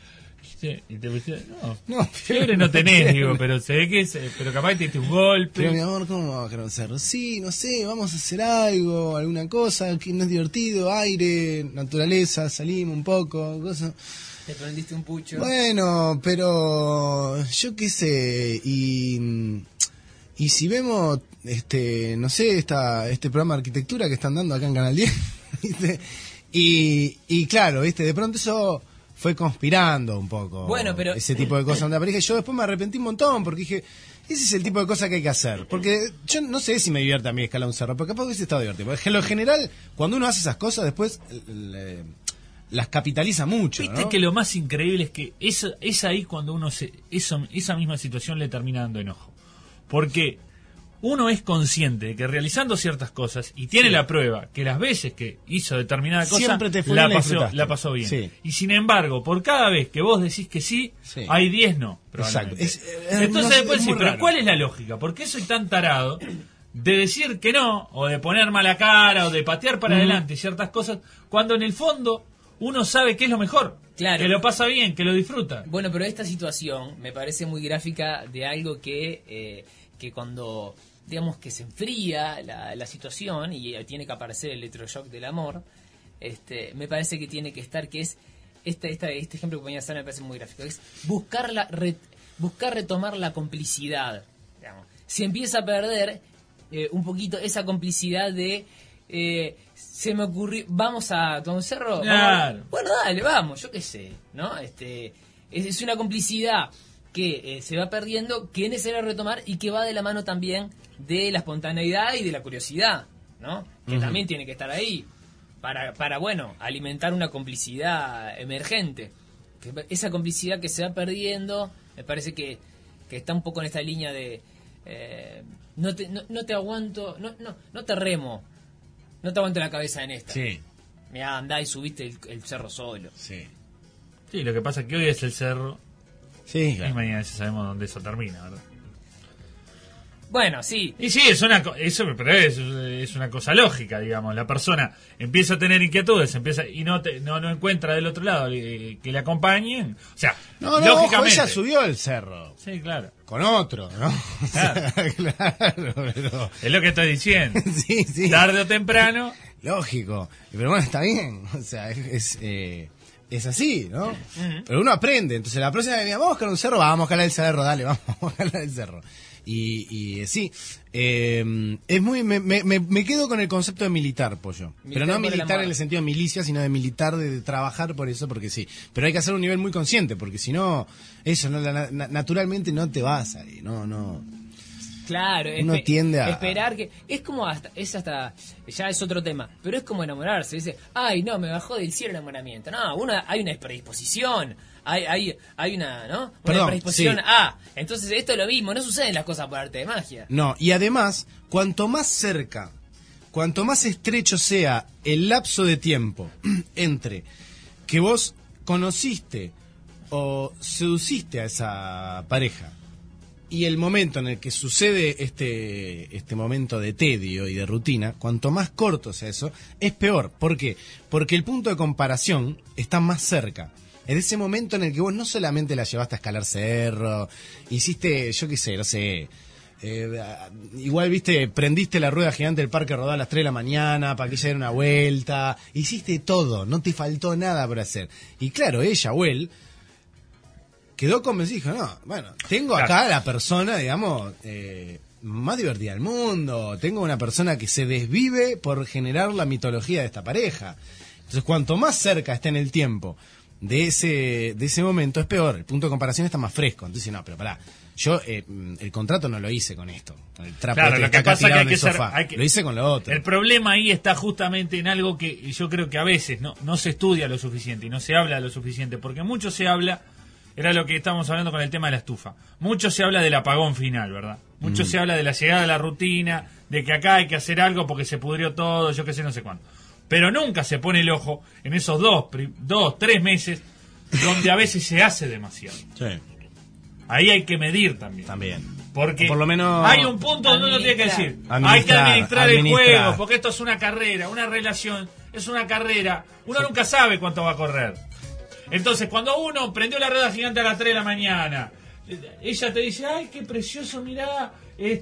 Y te pusiste, no, fiebre no tenés, digo, pero se ve que pero capaz te diste un golpe. Pero mi amor, ¿cómo vamos a escalar un cerro? Sí, no sé, vamos a hacer algo, alguna cosa, que no es divertido, aire, naturaleza, salimos un poco, cosas. Te prendiste un pucho. Bueno, pero yo qué sé, y si vemos, no sé, este programa de arquitectura que están dando acá en Canal 10, ¿viste? Y claro, ¿viste? De pronto eso fue conspirando un poco, pero ese tipo de cosas en la pareja, y yo después me arrepentí un montón, porque dije, ese es el tipo de cosas que hay que hacer, porque yo no sé si me divierte a mí escalar un cerro, pero capaz hubiese estado divertido, porque en lo general, cuando uno hace esas cosas, después... las capitaliza mucho. Viste, ¿no? Que lo más increíble es que es ahí cuando uno esa misma situación le termina dando enojo. Porque uno es consciente de que realizando ciertas cosas, y tiene la prueba que las veces que hizo determinada cosa, la pasó bien. Sí. Y sin embargo, por cada vez que vos decís que sí, hay 10 no. Exacto. Entonces después decís, pero ¿cuál es la lógica? ¿Por qué soy tan tarado de decir que no, o de poner mala cara, o de patear para adelante ciertas cosas, cuando en el fondo uno sabe que es lo mejor, que lo pasa bien, que lo disfruta? Bueno, pero esta situación me parece muy gráfica de algo que cuando, digamos, que se enfría la situación y tiene que aparecer el electroshock del amor, me parece que tiene que estar, que es este ejemplo que ponía Sara, me parece muy gráfico, es buscar retomar la complicidad, digamos. Se empieza a perder un poquito esa complicidad de... se me ocurrió, vamos a un cerro, claro. Bueno, dale, vamos, yo qué sé, ¿no? Es una complicidad que se va perdiendo, que es necesario retomar y que va de la mano también de la espontaneidad y de la curiosidad, ¿no? Que también tiene que estar ahí para bueno, alimentar una complicidad emergente. Esa complicidad que se va perdiendo, me parece que está un poco en esta línea de no te aguanto, no te remo, no te aguanto la cabeza en esta. Sí. Mirá, andá y subiste el cerro solo. Sí. Sí, lo que pasa es que hoy es el cerro Sí, y claro. mañana ya sabemos dónde eso termina, ¿verdad? Bueno, sí. Y sí, pero es una cosa lógica, digamos. La persona empieza a tener inquietudes, y no encuentra del otro lado que le acompañen. O sea, No, lógicamente. ojo, ella subió el cerro. Sí, claro. Con otro, ¿no? Claro. Claro, pero... Es lo que estoy diciendo. Sí, sí. Tarde o temprano. Lógico. Pero bueno, está bien. O sea, es así, ¿no? Pero uno aprende. Entonces, la próxima vez que vamos a buscar un cerro, vamos a escalar el cerro, dale, vamos a escalar el cerro. Y sí, es muy me quedo con el concepto de militar, Pollo. Pero no por el militar amor. en el sentido de milicia, sino de militar, de trabajar por eso, porque sí. Pero hay que hacer un nivel muy consciente, porque si no, eso, no, naturalmente no te vas ahí, no. Claro, Uno tiende a... esperar que... Es como ya es otro tema, pero es como enamorarse. Dice, ay, no, me bajó del cielo el enamoramiento. No, hay una predisposición, hay una, ¿no? Una Perdón, predisposición sí. entonces esto es lo mismo, no suceden las cosas por arte de magia. No, y además, cuanto más cerca, cuanto más estrecho sea el lapso de tiempo entre que vos conociste o seduciste a esa pareja y el momento en el que sucede este momento de tedio y de rutina, cuanto más corto sea eso, es peor. ¿Por qué? Porque el punto de comparación está más cerca. En ese momento en el que vos no solamente la llevaste a escalar cerro, hiciste, yo qué sé, no sé, igual, viste, prendiste la rueda gigante del Parque Rodó a las 3 de la mañana para que ella diera una vuelta, hiciste todo, no te faltó nada por hacer. Y claro, ella o él quedó convencido y dijo, no, bueno, tengo acá a la persona, digamos, más divertida del mundo, tengo una persona que se desvive por generar la mitología de esta pareja. Entonces, cuanto más cerca esté en el tiempo de ese momento, es peor, el punto de comparación está más fresco. Entonces, no, pero pará, yo el contrato no lo hice con esto, con el trapo Claro, este lo que está acá pasa es que tirado hay en que el ser... sofá. Lo hice con lo otro. El problema ahí está justamente en algo que yo creo que a veces no se estudia lo suficiente y no se habla lo suficiente, porque mucho se habla, era lo que estábamos hablando con el tema de la estufa, mucho se habla del apagón final, ¿verdad? Mucho se habla de la llegada de la rutina, de que acá hay que hacer algo porque se pudrió todo, yo qué sé, no sé cuándo. Pero nunca se pone el ojo en esos 3 meses donde a veces se hace demasiado. Sí, Ahí hay que medir también. también. Porque O por lo menos hay un punto donde uno tiene que decir, administrar, hay que administrar el administrar. juego, porque esto es una carrera, una relación, es una carrera, uno nunca sabe cuánto va a correr. Entonces, cuando uno prendió la rueda gigante a las 3 de la mañana, ella te dice, ay, qué precioso, mirá,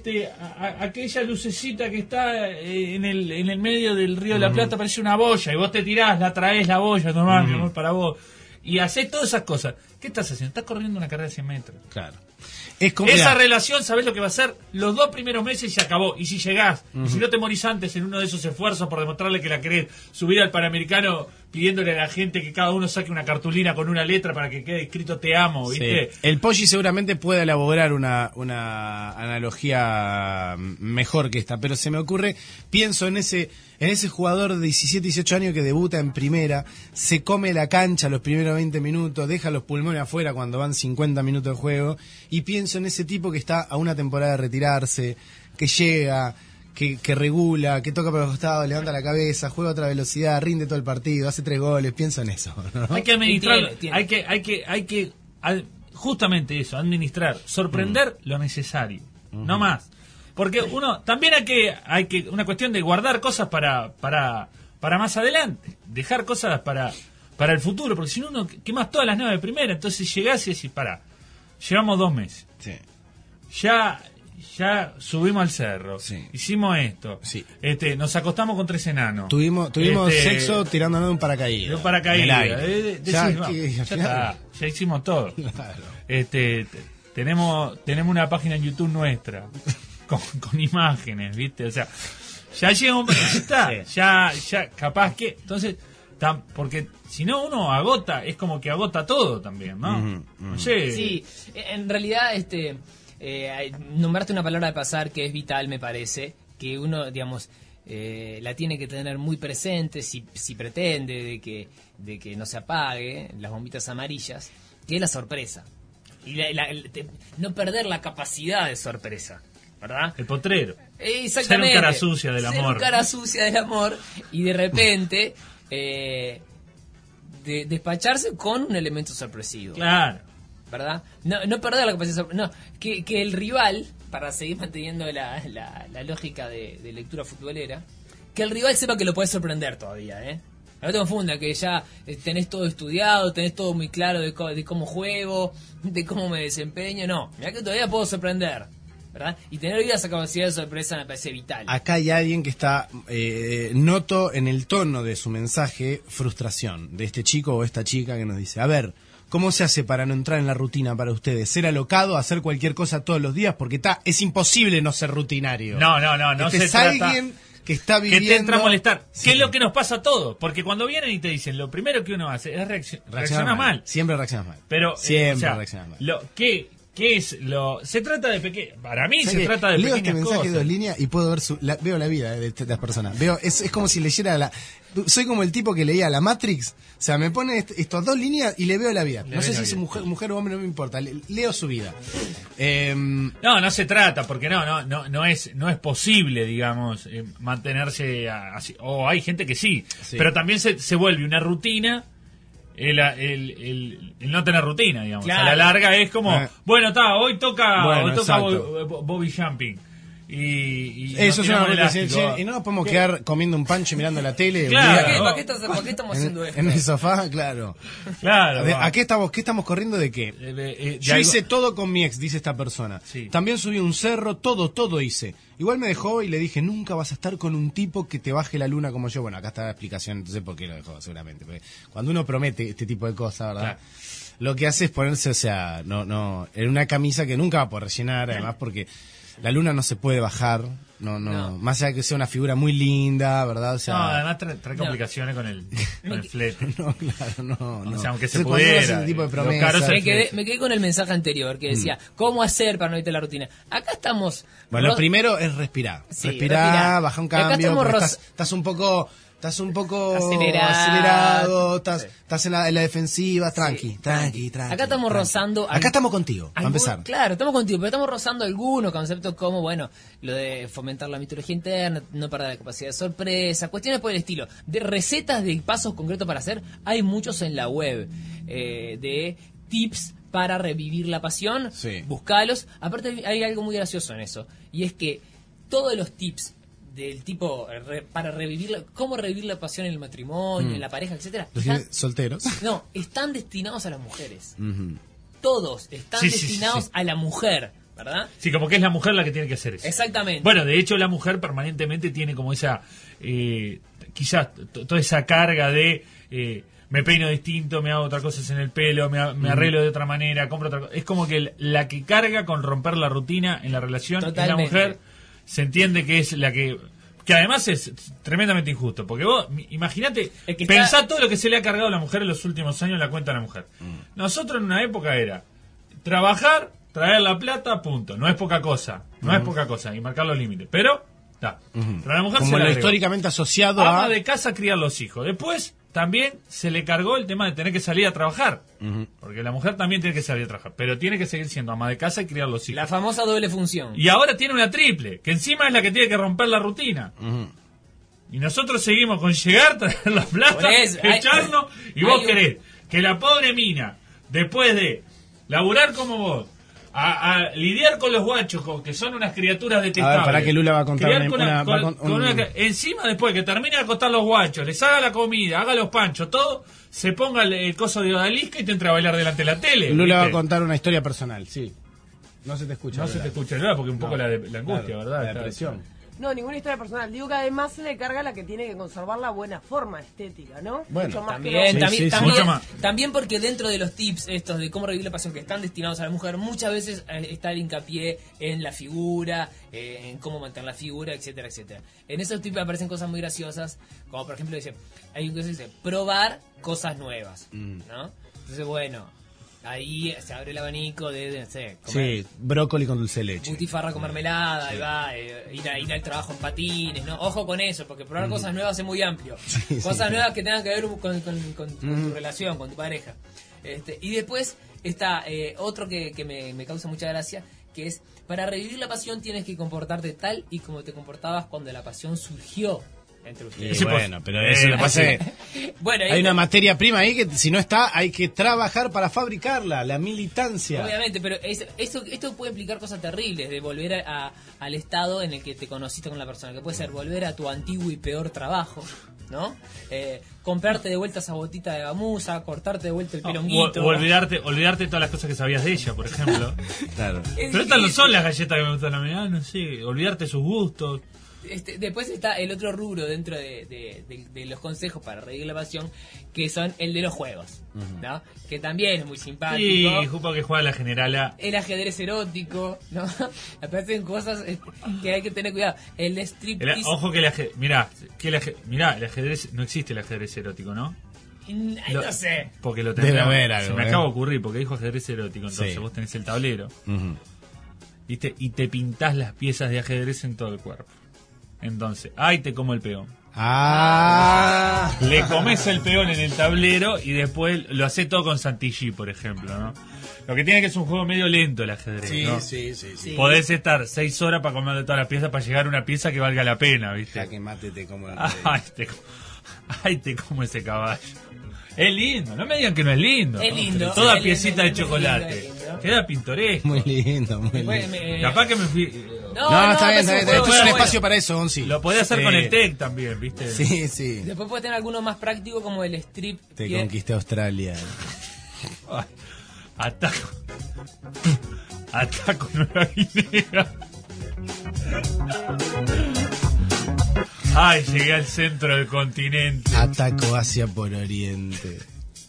aquella lucecita que está en el medio del Río de la Plata, parece una boya, y vos te tirás, la traes la boya, normal, mi amor, para vos. Y hacés todas esas cosas. ¿Qué estás haciendo? Estás corriendo una carrera de 100 metros. Claro. Es como, Esa mirá, relación, ¿sabés lo que va a ser? Los 2 primeros meses y se acabó. Y si llegás, y si no te morís antes en uno de esos esfuerzos por demostrarle que la querés, subir al Panamericano pidiéndole a la gente que cada uno saque una cartulina con una letra para que quede escrito te amo, ¿viste? sí. El Poggi seguramente puede elaborar una analogía mejor que esta, pero se me ocurre, pienso en ese jugador de 17, 18 años que debuta en primera, se come la cancha los primeros 20 minutos, deja los pulmones afuera cuando van 50 minutos de juego, y pienso en ese tipo que está a una temporada de retirarse, que llega, que regula, que toca por los costados, levanta la cabeza, juega a otra velocidad, rinde todo el partido, hace 3 goles, pienso en eso, ¿no? Hay que administrar, Tiene. hay que justamente eso, administrar, sorprender lo necesario, no más. Porque uno, también hay que una cuestión de guardar cosas para más adelante, dejar cosas para el futuro, porque si no uno quemas todas las 9 de primera, entonces llegás y decís, llevamos 2 meses, Sí. ya subimos al cerro, Sí. hicimos esto, Sí. nos acostamos con 3 enanos. Tuvimos sexo tirándonos de un paracaídas. De un paracaídas. En el aire. Decís, Ya, "Va, que- ya al final- está, ya hicimos todo. Claro. Tenemos una página en YouTube nuestra con imágenes, ¿viste? O sea, ya llega un... Ya está, ya capaz que... Entonces, porque si no uno agota, es como que agota todo también, ¿no? No sé. Sí, en realidad, nombraste una palabra de pasar que es vital, me parece, que uno, digamos, la tiene que tener muy presente si pretende de que no se apague las bombitas amarillas, que es la sorpresa. Y no perder la capacidad de sorpresa. ¿verdad? El potrero. Exactamente. Ser un cara sucia del amor. Ser un cara sucia del amor y de repente despacharse con un elemento sorpresivo. Claro. ¿Verdad? No perder la capacidad de no, que el rival, para seguir manteniendo la lógica de lectura futbolera, que el rival sepa que lo puede sorprender todavía, ¿eh? No te confunda, que ya tenés todo estudiado, tenés todo muy claro de cómo juego, de cómo me desempeño. No, mirá que todavía puedo sorprender, ¿verdad? Y tener esa capacidad de sorpresa me parece vital. Acá hay alguien que está, noto en el tono de su mensaje, frustración de este chico o esta chica que nos dice, a ver, ¿cómo se hace para no entrar en la rutina para ustedes? ¿Ser alocado, hacer cualquier cosa todos los días? Porque es imposible no ser rutinario. No se es trata... alguien que está viviendo... Que te entra a molestar. Sí. ¿Qué es lo que nos pasa a todos? Porque cuando vienen y te dicen, lo primero que uno hace es reaccionar mal. Siempre reaccionas mal. Pero, siempre reaccionas mal. ¿Qué es lo...? Se trata de pequeños... Para mí se que trata de leo pequeñas este mensaje cosas. de 2 líneas y puedo ver veo la vida de las personas. Es como si leyera soy como el tipo que leía la Matrix. O sea, me pone estas 2 líneas y le veo la vida. No sé si es mujer o hombre, no me importa. Leo su vida. No se trata, porque no es posible, digamos, mantenerse así. O hay gente que sí. Pero también se vuelve una rutina. El no tener rutina, digamos. Claro. A la larga es como, hoy toca exacto. Bobby Jumping. Y eso es una rutina. y no nos podemos quedar comiendo un pancho y mirando la tele. Claro. ¿Para qué estamos haciendo esto? En el sofá, claro. Claro. ¿A qué estamos corriendo de qué? Yo hice todo con mi ex, dice esta persona. Sí. También subí un cerro, todo hice. Igual me dejó y le dije, nunca vas a estar con un tipo que te baje la luna como yo. Bueno, acá está la explicación, entonces por qué lo dejó, seguramente. Porque cuando uno promete este tipo de cosas, ¿verdad? Claro. Lo que hace es ponerse, o sea, en una camisa que nunca va a poder rellenar, además porque la luna no se puede bajar, no. Más allá de que sea una figura muy linda, ¿verdad? O sea, además trae complicaciones con el flete. No, claro, no. O sea, aunque se Entonces, cuando uno hace pudiera. ese tipo de Lo promesas, caro es el flete. Me quedé con el mensaje anterior que decía, ¿cómo hacer para no irte la rutina? Acá estamos... Bueno, lo primero es respirar. Sí, respirar, baja un Y acá cambio. estamos Porque estás un poco acelerado. Estás en la defensiva, tranqui. Acá estamos rozando... Acá estamos contigo, para empezar. Claro, estamos contigo, pero estamos rozando algunos conceptos como, bueno, lo de fomentar la mitología interna, no perder la capacidad de sorpresa, cuestiones por el estilo. De recetas de pasos concretos para hacer, hay muchos en la web, de tips para revivir la pasión, Sí. Buscalos. Aparte hay algo muy gracioso en eso, y es que todos los tips del tipo para revivir cómo revivir la pasión en el matrimonio, en la pareja, etcétera, ¿Los tiene solteros? no, están destinados a las mujeres. Ujú. Todos están Sí, destinados a la mujer, ¿verdad? Sí, como que es la mujer la que tiene que hacer eso. Exactamente. Bueno, de hecho la mujer permanentemente tiene como esa, quizás toda esa carga de me peino distinto, me hago otras cosas en el pelo, me arreglo de otra manera, compro otra cosa. Es como que la que carga con romper la rutina en la relación es la Totalmente. mujer. Se entiende que es la que además es tremendamente injusto, porque vos, imagínate, Es que pensá todo lo que se le ha cargado a la mujer en los últimos años en la cuenta de la mujer. Nosotros en una época era trabajar, traer la plata, punto. No es poca cosa, y marcar los límites. Pero, está. Pero a la mujer Como se le lo agregó. históricamente asociado Ama a... de casa, criar los hijos. Después también se le cargó el tema de tener que salir a trabajar. Porque la mujer también tiene que salir a trabajar. Pero tiene que seguir siendo ama de casa y criar los hijos. La famosa doble función. Y ahora tiene una triple, que encima es la que tiene que romper la rutina. Y nosotros seguimos con llegar, traer la plata, Por eso, echarnos, y vos hay querés que la pobre mina, después de laburar como vos, a lidiar con los guachos, que son unas criaturas detestables. para que Lula va a contar criar una- con encima después que termine de acostar los guachos, les haga la comida, haga los panchos, todo, se ponga el coso de odalisca y te entra a bailar delante de la tele. Lula va a ¿viste? contar una historia personal, sí. No se te escucha. No se Lula. te escucha nada porque un poco la angustia, Claro, ¿verdad? la depresión. No, ninguna historia personal. Digo que además se le carga la que tiene que conservar la buena forma estética, ¿no? Bueno, Mucho más También, que Sí, también, sí, también, mucho más. también porque dentro de los tips estos de cómo revivir la pasión que están destinados a la mujer, muchas veces está el hincapié en la figura, en cómo mantener la figura, etcétera, etcétera. En esos tips aparecen cosas muy graciosas, como por ejemplo hay un que dice probar cosas nuevas, ¿no? Entonces bueno, ahí se abre el abanico de no sé, comer Sí, brócoli con dulce de leche. butifarra con mermelada, ahí va, ir al trabajo en patines, ¿no? Ojo con eso, porque probar cosas nuevas es muy amplio. Cosas nuevas que tengan que ver con tu relación, con tu pareja. Y después está otro que me causa mucha gracia, que es, para revivir la pasión tienes que comportarte tal y como te comportabas cuando la pasión surgió entre Y ustedes. Sí, bueno, pero eso le pasa que Bueno, hay una materia prima ahí que si no está, hay que trabajar para fabricarla, la militancia. obviamente, pero esto puede implicar cosas terribles, de volver al estado en el que te conociste con la persona, que puede ser volver a tu antiguo y peor trabajo, ¿no? Comprarte de vuelta esa botita de gamuza, cortarte de vuelta el pelonguito. O olvidarte de todas las cosas que sabías de ella, por ejemplo. Claro. Pero estas no son las galletas que me gustan a mí, no sé, olvidarte sus gustos. Después está el otro rubro dentro de los consejos para revivir la pasión, que son el de los juegos, ¿no? Que también es muy simpático. Y justo que juega la generala. El ajedrez erótico, ¿no? Aparecen cosas que hay que tener cuidado. El striptease. Ojo que mirá, el ajedrez, no existe el ajedrez erótico, ¿no? No sé. Porque lo Debe tenés. haber algo, Se me acaba de ocurrir, porque dijo ajedrez erótico, entonces Sí. vos tenés el tablero, Ujú. ¿viste? Y te pintás las piezas de ajedrez en todo el cuerpo. Entonces, ¡ay, te como el peón! Ah. Le comes el peón en el tablero y después lo hace todo con Santilli, por ejemplo, ¿no? Lo que tiene que es un juego medio lento el ajedrez, Sí, ¿no? sí. Sí. Podés estar 6 horas para comer de todas las piezas para llegar a una pieza que valga la pena, ¿viste? Ya que mate te como Ay, te como ese caballo. Es lindo, no me digan que no es lindo. Es ¿no? lindo. Toda Es piecita de lindo, chocolate. es lindo. Queda pintoresco. Muy lindo, muy lindo. Bueno, Capaz que me fui. No, está bien, está bien. pero Esto es un bueno. espacio para eso, Onsi. Lo podés hacer con el TEC también, ¿viste? Sí, sí. Después puede tener alguno más práctico como el strip. Te conquisté Australia. Ay, Ataco Nueva Guinea. Ay, llegué al centro del continente. Ataco Asia por Oriente.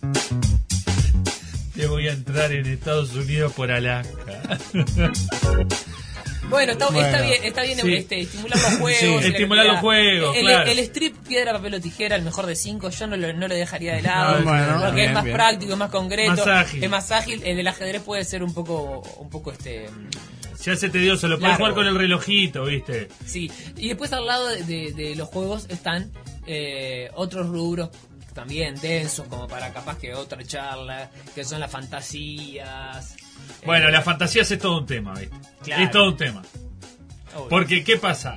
Te voy a entrar en Estados Unidos por Alaska. Bueno, está Bueno. bien Sí. estimular los juegos. Sí, y la estimular los creatividad. juegos, el, claro. el strip, piedra, papel o tijera, el mejor de 5, yo no lo dejaría de lado. No, bueno, porque bien, es más bien. práctico, es más concreto, Más ágil. es más ágil. El del ajedrez puede ser un poco Se hace tedioso, lo puedes Largo. jugar con el relojito, ¿viste? sí. Y después al lado de los juegos están otros rubros también densos, como para capaz que otra charla, que son las fantasías. Bueno, las fantasías es todo un tema, ¿viste? Claro. Es todo un tema. Obvio. Porque, ¿qué pasa?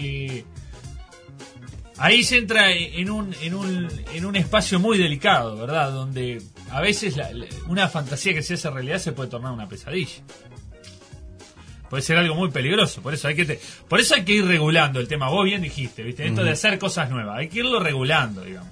Ahí se entra en un espacio muy delicado, ¿verdad? Donde a veces una fantasía que se hace realidad se puede tornar una pesadilla. Puede ser algo muy peligroso, por eso hay que ir regulando el tema. Vos bien dijiste, ¿viste? Esto de hacer cosas nuevas, hay que irlo regulando, digamos.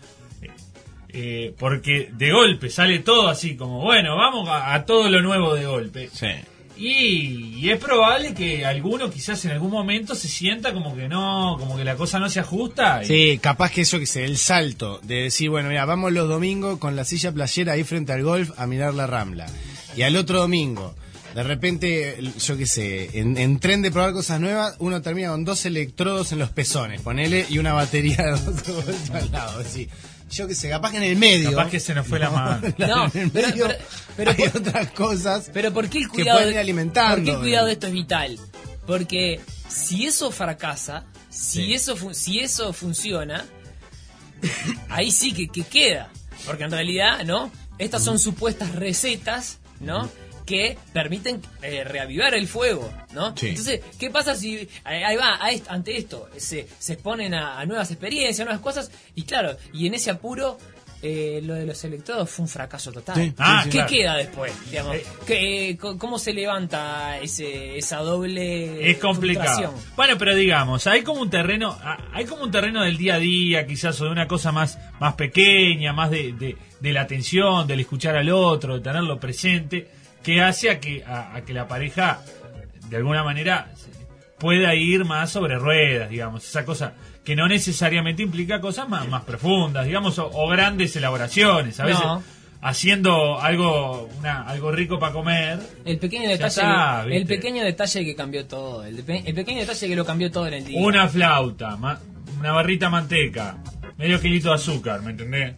Porque de golpe sale todo así como, bueno, vamos a todo lo nuevo de golpe. Sí. Y es probable que alguno quizás en algún momento se sienta como que no, como que la cosa no se ajusta. Sí, capaz que eso que sea el salto de decir, bueno, mira, vamos los domingos con la silla playera ahí frente al golf a mirar la Rambla. Y al otro domingo, de repente, yo qué sé, en tren de probar cosas nuevas, uno termina con 2 electrodos en los pezones, ponele, y una batería de 2 voltios al lado, así. Yo qué sé, capaz que en el medio. Capaz que se nos fue la mano. No, en el pero- medio pero- hay otras cosas. Pero ¿por qué el que cuidado? pueden ir alimentando, ¿Por qué el cuidado de esto es vital? Porque si eso fracasa, si eso funciona, ahí sí que queda. Porque en realidad, ¿no? Estas son supuestas recetas, ¿no? Que permiten reavivar el fuego, ¿no? Sí. Entonces, ¿qué pasa si ahí va, ante esto se exponen a nuevas experiencias, nuevas cosas? Y claro, y en ese apuro lo de los electrodos fue un fracaso total. Sí, Ah, ¿Qué claro. queda después? Digamos? ¿Cómo se levanta esa doble Es complicado. frustración? Bueno, pero digamos, hay como un terreno del día a día, quizás, o de una cosa más pequeña, más de la atención, del escuchar al otro, de tenerlo presente, que hace a que la pareja, de alguna manera, pueda ir más sobre ruedas, digamos, esa cosa que no necesariamente implica cosas más profundas, digamos, o grandes elaboraciones, a veces No. haciendo algo rico para comer. El pequeño Ya detalle, está, ¿viste? el pequeño detalle que cambió todo, el pequeño detalle que lo cambió todo en el día. Una flauta, una barrita de manteca, medio kilito de azúcar, ¿me entendés?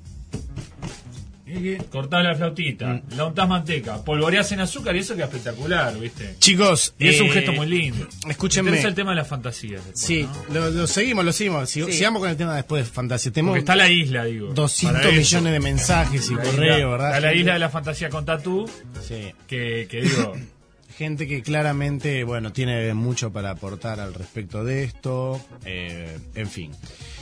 Cortás la flautita, la untás manteca, polvoreás en azúcar y eso queda espectacular, ¿viste? Chicos, Y es un gesto muy lindo. escúchenme. Me interesa el tema de las fantasías. Después, Sí, ¿no? lo seguimos. Sigamos con el tema después de fantasía. Tenemos Porque está la isla, digo. 200 para eso. millones de mensajes y La correo, isla- ¿verdad? Está la isla de la fantasía con tatú, Sí. que digo, gente que claramente, bueno, tiene mucho para aportar al respecto de esto, en fin.